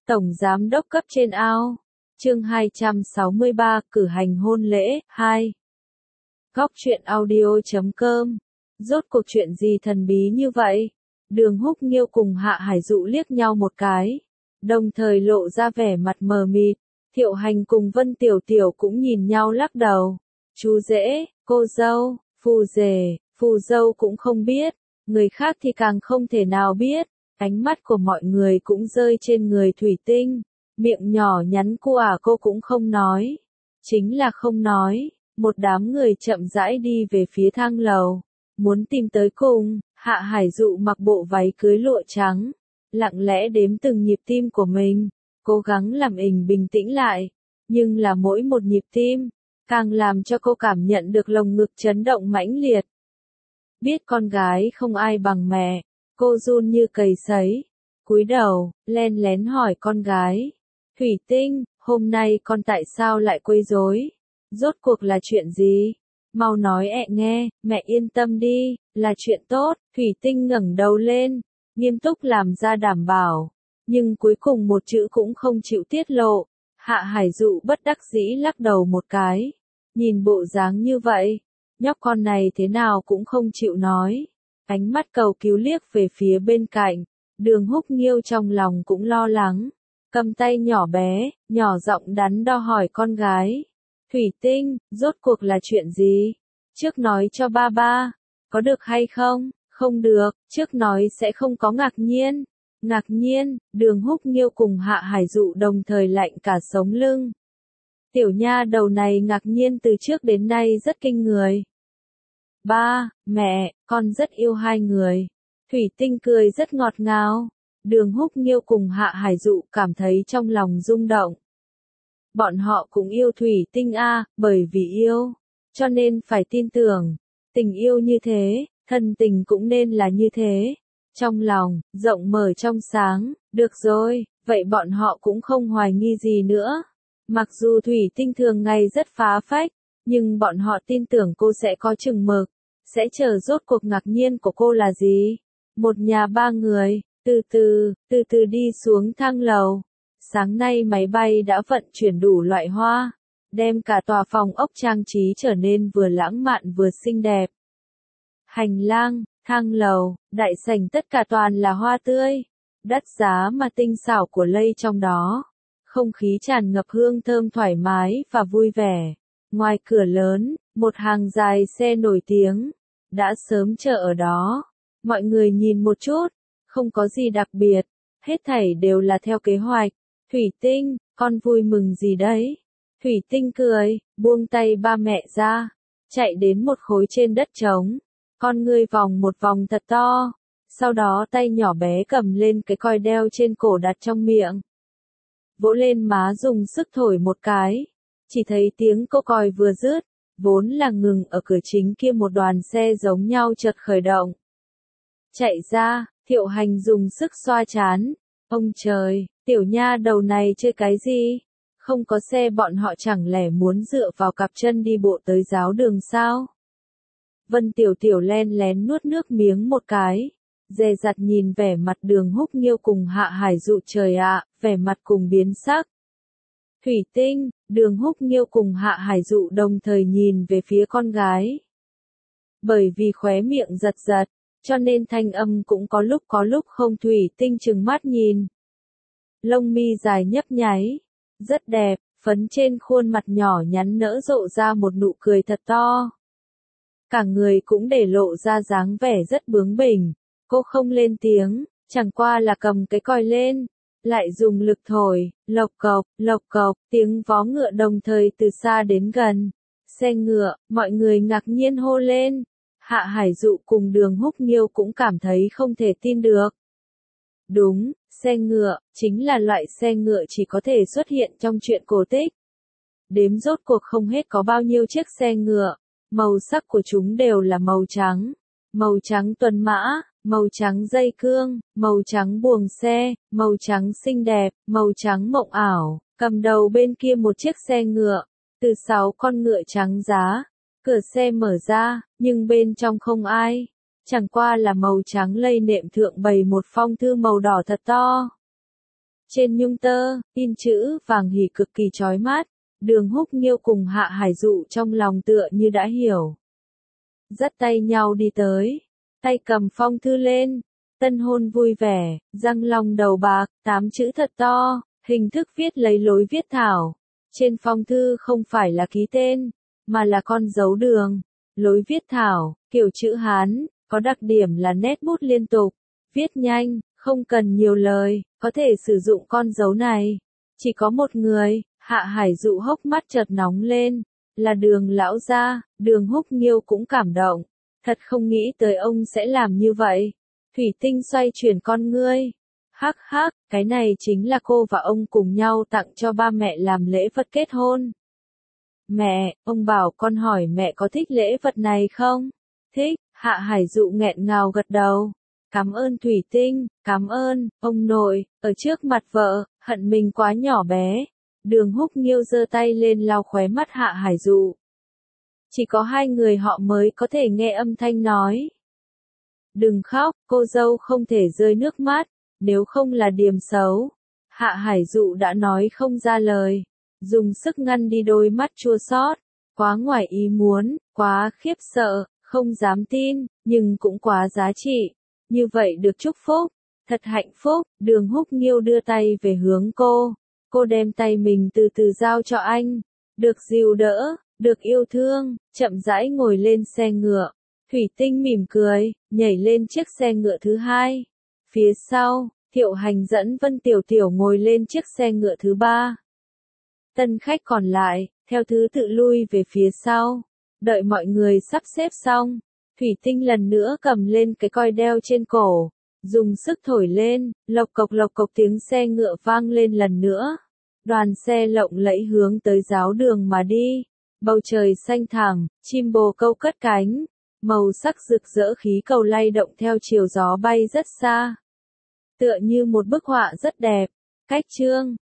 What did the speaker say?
Tổng Giám đốc cấp trên ao. Chương 263, cử hành hôn lễ, 2. Góc truyện audio.com. Rốt cuộc chuyện gì thần bí như vậy? Đường Húc Nghiêu cùng Hạ Hải Dụ liếc nhau một cái, đồng thời lộ ra vẻ mặt mờ mịt. Thiệu Hành cùng Vân Tiểu Tiểu cũng nhìn nhau lắc đầu. Chú rể, cô dâu, phù dâu cũng không biết, người khác thì càng không thể nào biết. Ánh mắt của mọi người cũng rơi trên người Thủy Tinh, miệng nhỏ nhắn của cô cũng không nói. Chính là không nói. Một đám người chậm rãi đi về phía thang lầu, muốn tìm tới cùng. Hạ Hải Dụ mặc bộ váy cưới lụa trắng, lặng lẽ đếm từng nhịp tim của mình, cố gắng làm mình bình tĩnh lại. Nhưng là mỗi một nhịp tim, càng làm cho cô cảm nhận được lồng ngực chấn động mãnh liệt. Biết con gái không ai bằng mẹ, cô run như cầy sấy, cúi đầu, len lén hỏi con gái. Thủy Tinh, hôm nay con tại sao lại quấy rối? Rốt cuộc là chuyện gì? Mau nói nghe, mẹ yên tâm đi, là chuyện tốt. Thủy Tinh ngẩng đầu lên, nghiêm túc làm ra đảm bảo, nhưng cuối cùng một chữ cũng không chịu tiết lộ. Hạ Hải Dụ bất đắc dĩ lắc đầu một cái, nhìn bộ dáng như vậy, nhóc con này thế nào cũng không chịu nói. Ánh mắt cầu cứu liếc về phía bên cạnh, Đường Húc Nghiêu trong lòng cũng lo lắng, cầm tay nhỏ bé, nhỏ giọng đắn đo hỏi con gái. Thủy Tinh, rốt cuộc là chuyện gì? Trước nói cho ba, có được hay không? Không được, trước nói sẽ không có ngạc nhiên. Ngạc nhiên, Đường Húc Nghiêu cùng Hạ Hải Dụ đồng thời lạnh cả sống lưng. Tiểu nha đầu này ngạc nhiên từ trước đến nay rất kinh người. Ba, mẹ, con rất yêu hai người. Thủy Tinh cười rất ngọt ngào. Đường Húc Nghiêu cùng Hạ Hải Dụ cảm thấy trong lòng rung động. Bọn họ cũng yêu Thủy Tinh bởi vì yêu, cho nên phải tin tưởng. Tình yêu như thế, thân tình cũng nên là như thế. Trong lòng, rộng mở trong sáng, được rồi, vậy bọn họ cũng không hoài nghi gì nữa. Mặc dù Thủy Tinh thường ngày rất phá phách, nhưng bọn họ tin tưởng cô sẽ có chừng mực, sẽ chờ rốt cuộc ngạc nhiên của cô là gì. Một nhà ba người, từ từ đi xuống thang lầu. Sáng nay máy bay đã vận chuyển đủ loại hoa, đem cả tòa phòng ốc trang trí trở nên vừa lãng mạn vừa xinh đẹp. Hành lang, thang lầu, đại sảnh tất cả toàn là hoa tươi, đắt giá mà tinh xảo của lây trong đó. Không khí tràn ngập hương thơm thoải mái và vui vẻ. Ngoài cửa lớn, một hàng dài xe nổi tiếng, đã sớm chờ ở đó. Mọi người nhìn một chút, không có gì đặc biệt, hết thảy đều là theo kế hoạch. Thủy Tinh, con vui mừng gì đấy? Thủy Tinh cười, buông tay ba mẹ ra, chạy đến một khối trên đất trống. Con ngươi vòng một vòng thật to, sau đó tay nhỏ bé cầm lên cái coi đeo trên cổ đặt trong miệng. Vỗ lên má dùng sức thổi một cái, chỉ thấy tiếng cô còi vừa dứt, vốn là ngừng ở cửa chính kia một đoàn xe giống nhau chợt khởi động. Chạy ra, Thiệu Hành dùng sức xoa trán. Ông trời, tiểu nha đầu này chơi cái gì? Không có xe bọn họ chẳng lẽ muốn dựa vào cặp chân đi bộ tới giáo đường sao? Vân Tiểu Tiểu len lén nuốt nước miếng một cái, dè dặt nhìn vẻ mặt Đường Húc Nghiêu cùng Hạ Hải Dụ. Trời ạ, vẻ mặt cùng biến sắc. Thủy Tinh, Đường Húc Nghiêu cùng Hạ Hải Dụ đồng thời nhìn về phía con gái. Bởi vì khóe miệng giật giật, cho nên thanh âm cũng có lúc không. Thủy Tinh trừng mắt nhìn. Lông mi dài nhấp nháy, rất đẹp, phấn trên khuôn mặt nhỏ nhắn nở rộ ra một nụ cười thật to. Cả người cũng để lộ ra dáng vẻ rất bướng bỉnh. Cô không lên tiếng, chẳng qua là cầm cái còi lên, lại dùng lực thổi, lộc cộc, tiếng vó ngựa đồng thời từ xa đến gần. Xe ngựa, mọi người ngạc nhiên hô lên. Hạ Hải Dụ cùng Đường Húc Nghiêu cũng cảm thấy không thể tin được. Đúng, xe ngựa, chính là loại xe ngựa chỉ có thể xuất hiện trong truyện cổ tích. Đếm rốt cuộc không hết có bao nhiêu chiếc xe ngựa, màu sắc của chúng đều là màu trắng tuần mã, màu trắng dây cương, màu trắng buồng xe, màu trắng xinh đẹp, màu trắng mộng ảo. Cầm đầu bên kia một chiếc xe ngựa, từ 6 con ngựa trắng giá. Cửa xe mở ra, nhưng bên trong không ai. Chẳng qua là màu trắng lây nệm thượng bày một phong thư màu đỏ thật to. Trên nhung tơ, in chữ vàng hỉ cực kỳ chói mắt, Đường Húc Nghiêu cùng Hạ Hải Dụ trong lòng tựa như đã hiểu. Dắt tay nhau đi tới, tay cầm phong thư lên, tân hôn vui vẻ, răng long đầu bạc, 8 chữ thật to, hình thức viết lấy lối viết thảo. Trên phong thư không phải là ký tên, mà là con dấu đường. Lối viết thảo, kiểu chữ Hán, có đặc điểm là nét bút liên tục, viết nhanh, không cần nhiều lời, có thể sử dụng con dấu này. Chỉ có một người, Hạ Hải Dụ hốc mắt chợt nóng lên, là Đường lão gia. Đường Húc Nghiêu cũng cảm động, thật không nghĩ tới ông sẽ làm như vậy. Thủy Tinh xoay chuyển con ngươi. Hắc hắc, cái này chính là cô và ông cùng nhau tặng cho ba mẹ làm lễ vật kết hôn. Mẹ, ông bảo con hỏi mẹ có thích lễ vật này không? Thích, Hạ Hải Dụ nghẹn ngào gật đầu. Cảm ơn Thủy Tinh, cảm ơn, ông nội, ở trước mặt vợ, hận mình quá nhỏ bé. Đường Húc Nghiêu giơ tay lên lau khóe mắt Hạ Hải Dụ. Chỉ có hai người họ mới có thể nghe âm thanh nói. Đừng khóc, cô dâu không thể rơi nước mắt, nếu không là điềm xấu. Hạ Hải Dụ đã nói không ra lời, dùng sức ngăn đi đôi mắt chua xót, quá ngoài ý muốn, quá khiếp sợ, không dám tin, nhưng cũng quá giá trị. Như vậy được chúc phúc, thật hạnh phúc. Đường Húc Nghiêu đưa tay về hướng cô đem tay mình từ từ giao cho anh, được dìu đỡ, được yêu thương, chậm rãi ngồi lên xe ngựa. Thủy Tinh mỉm cười, nhảy lên chiếc xe ngựa thứ hai. Phía sau, Thiệu Hành dẫn Vân Tiểu Tiểu ngồi lên chiếc xe ngựa thứ ba. Tân khách còn lại, theo thứ tự lui về phía sau. Đợi mọi người sắp xếp xong, Thủy Tinh lần nữa cầm lên cái coi đeo trên cổ, dùng sức thổi lên, lộc cộc tiếng xe ngựa vang lên lần nữa. Đoàn xe lộng lẫy hướng tới giáo đường mà đi. Bầu trời xanh thẳm, chim bồ câu cất cánh, màu sắc rực rỡ khí cầu lay động theo chiều gió bay rất xa. Tựa như một bức họa rất đẹp. Cách chương